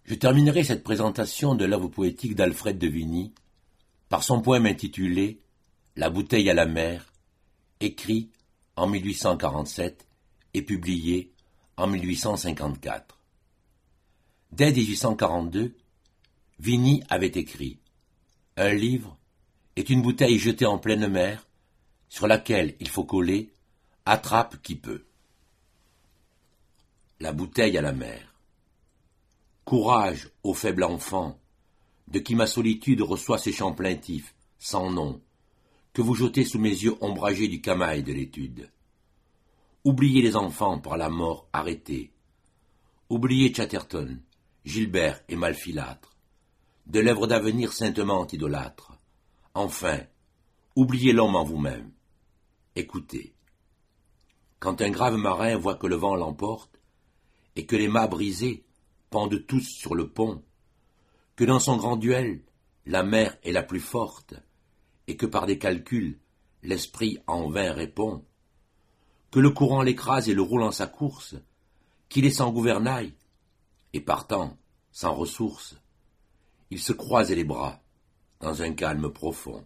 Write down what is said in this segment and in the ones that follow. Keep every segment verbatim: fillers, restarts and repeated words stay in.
Je terminerai cette présentation de l'œuvre poétique d'Alfred de Vigny par son poème intitulé « La bouteille à la mer », écrit en mille huit cent quarante-sept et publié en mille huit cent cinquante-quatre. Dès dix-huit cent quarante-deux, Vigny avait écrit « Un livre est une bouteille jetée en pleine mer sur laquelle il faut coller « Attrape qui peut ». La bouteille à la mer. Courage, ô faible enfant, de qui ma solitude reçoit ces chants plaintifs, sans nom, que vous jetez sous mes yeux ombragés du camail de l'étude. Oubliez les enfants par la mort arrêtés. Oubliez Chatterton, Gilbert et Malfilâtre, de lèvres d'avenir saintement idolâtres. Enfin, oubliez l'homme en vous-même. Écoutez. Quand un grave marin voit que le vent l'emporte, et que les mâts brisés pendent tous sur le pont, que dans son grand duel, la mer est la plus forte, et que par des calculs, l'esprit en vain répond, que le courant l'écrase et le roule en sa course, qu'il est sans gouvernail, et partant, sans ressources, il se croise les bras, dans un calme profond.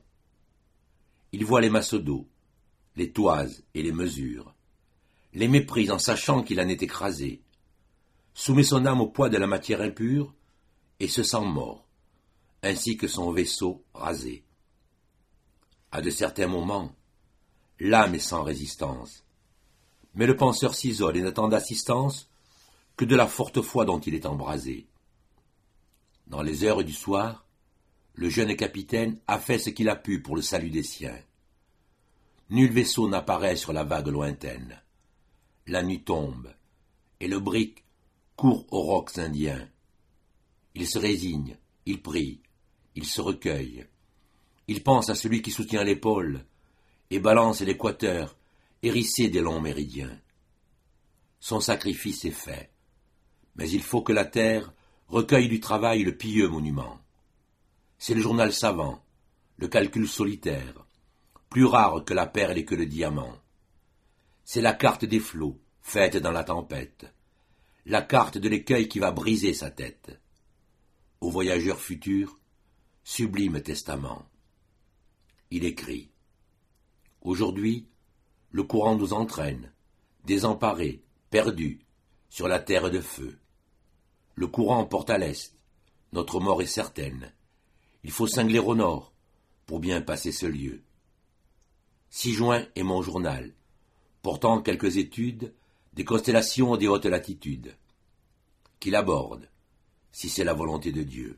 Il voit les masses d'eau, les toises et les mesures, les méprise en sachant qu'il en est écrasé, soumet son âme au poids de la matière impure, et se sent mort, ainsi que son vaisseau rasé. À de certains moments, l'âme est sans résistance, mais le penseur s'isole et n'attend d'assistance que de la forte foi dont il est embrasé. Dans les heures du soir, le jeune capitaine a fait ce qu'il a pu pour le salut des siens. Nul vaisseau n'apparaît sur la vague lointaine. La nuit tombe, et le brick court aux rocs indiens. Il se résigne, il prie, il se recueille. Il pense à celui qui soutient l'épaule et balance l'équateur hérissé des longs méridiens. Son sacrifice est fait, mais il faut que la terre recueille du travail le pieux monument. C'est le journal savant, le calcul solitaire, plus rare que la perle et que le diamant. C'est la carte des flots, faite dans la tempête, la carte de l'écueil qui va briser sa tête. Au voyageur futur, sublime testament. Il écrit « Aujourd'hui, le courant nous entraîne, désemparés, perdus, sur la terre de feu. Le courant porte à l'est, notre mort est certaine. Il faut cingler au nord pour bien passer ce lieu. six juin est mon journal, portant quelques études des constellations des hautes latitudes, qu'il aborde, si c'est la volonté de Dieu.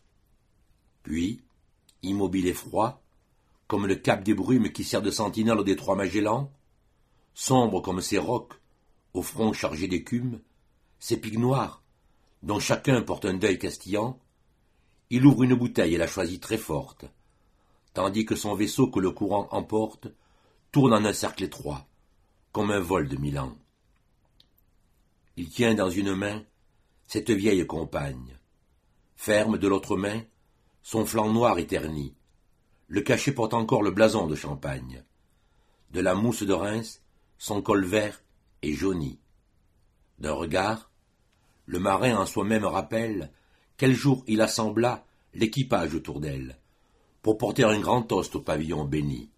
Puis, immobile et froid, comme le cap des brumes qui sert de sentinelle au détroit Magellan, sombre comme ces rocs, au front chargé d'écume, ces pics noirs, dont chacun porte un deuil castillant, il ouvre une bouteille et la choisit très forte, tandis que son vaisseau que le courant emporte tourne en un cercle étroit, comme un vol de mille ans. Il tient dans une main cette vieille compagne. Ferme de l'autre main son flanc noir et terni. Le cachet porte encore le blason de Champagne. De la mousse de Reims, son col vert est jauni. D'un regard, le marin en soi-même rappelle quel jour il assembla l'équipage autour d'elle, pour porter un grand toast au pavillon béni.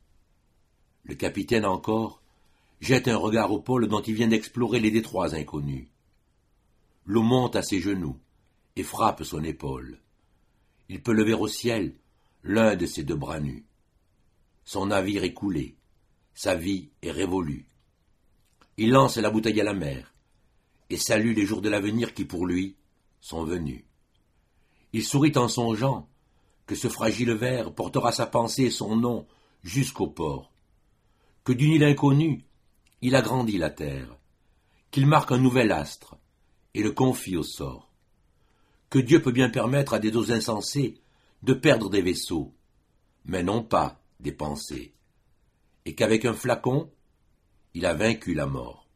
Le capitaine encore jette un regard au pôle dont il vient d'explorer les détroits inconnus. L'eau monte à ses genoux et frappe son épaule. Il peut lever au ciel l'un de ses deux bras nus. Son navire est coulé, sa vie est révolue. Il lance la bouteille à la mer et salue les jours de l'avenir qui pour lui sont venus. Il sourit en songeant que ce fragile verre portera sa pensée et son nom jusqu'au port, que d'une île inconnue il agrandit la terre, qu'il marque un nouvel astre et le confie au sort, que Dieu peut bien permettre à des eaux insensées de perdre des vaisseaux, mais non pas des pensées, et qu'avec un flacon, il a vaincu la mort.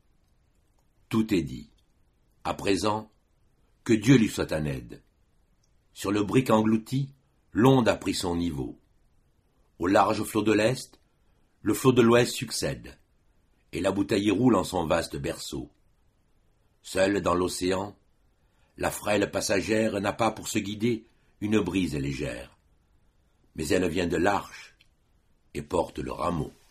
Tout est dit. À présent, que Dieu lui soit en aide. Sur le brick englouti, l'onde a pris son niveau. Au large flot de l'Est, le flot de l'Ouest succède, et la bouteille roule en son vaste berceau. Seule dans l'océan, La frêle passagère n'a pas pour se guider une brise légère, mais elle vient de l'arche et porte le rameau.